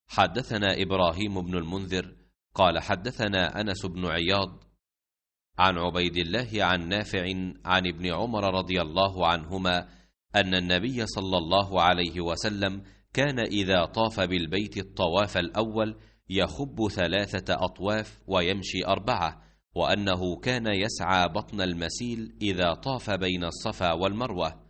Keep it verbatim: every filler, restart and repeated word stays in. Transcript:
حدثنا إبراهيم بن المنذر قال حدثنا أنس بن عياض عن عبيد الله عن نافع عن ابن عمر رضي الله عنهما أن النبي صلى الله عليه وسلم كان إذا طاف بالبيت الطواف الأول يخب ثلاثة أطواف ويمشي أربعة، وأنه كان يسعى بطن المسيل إذا طاف بين الصفا والمروة،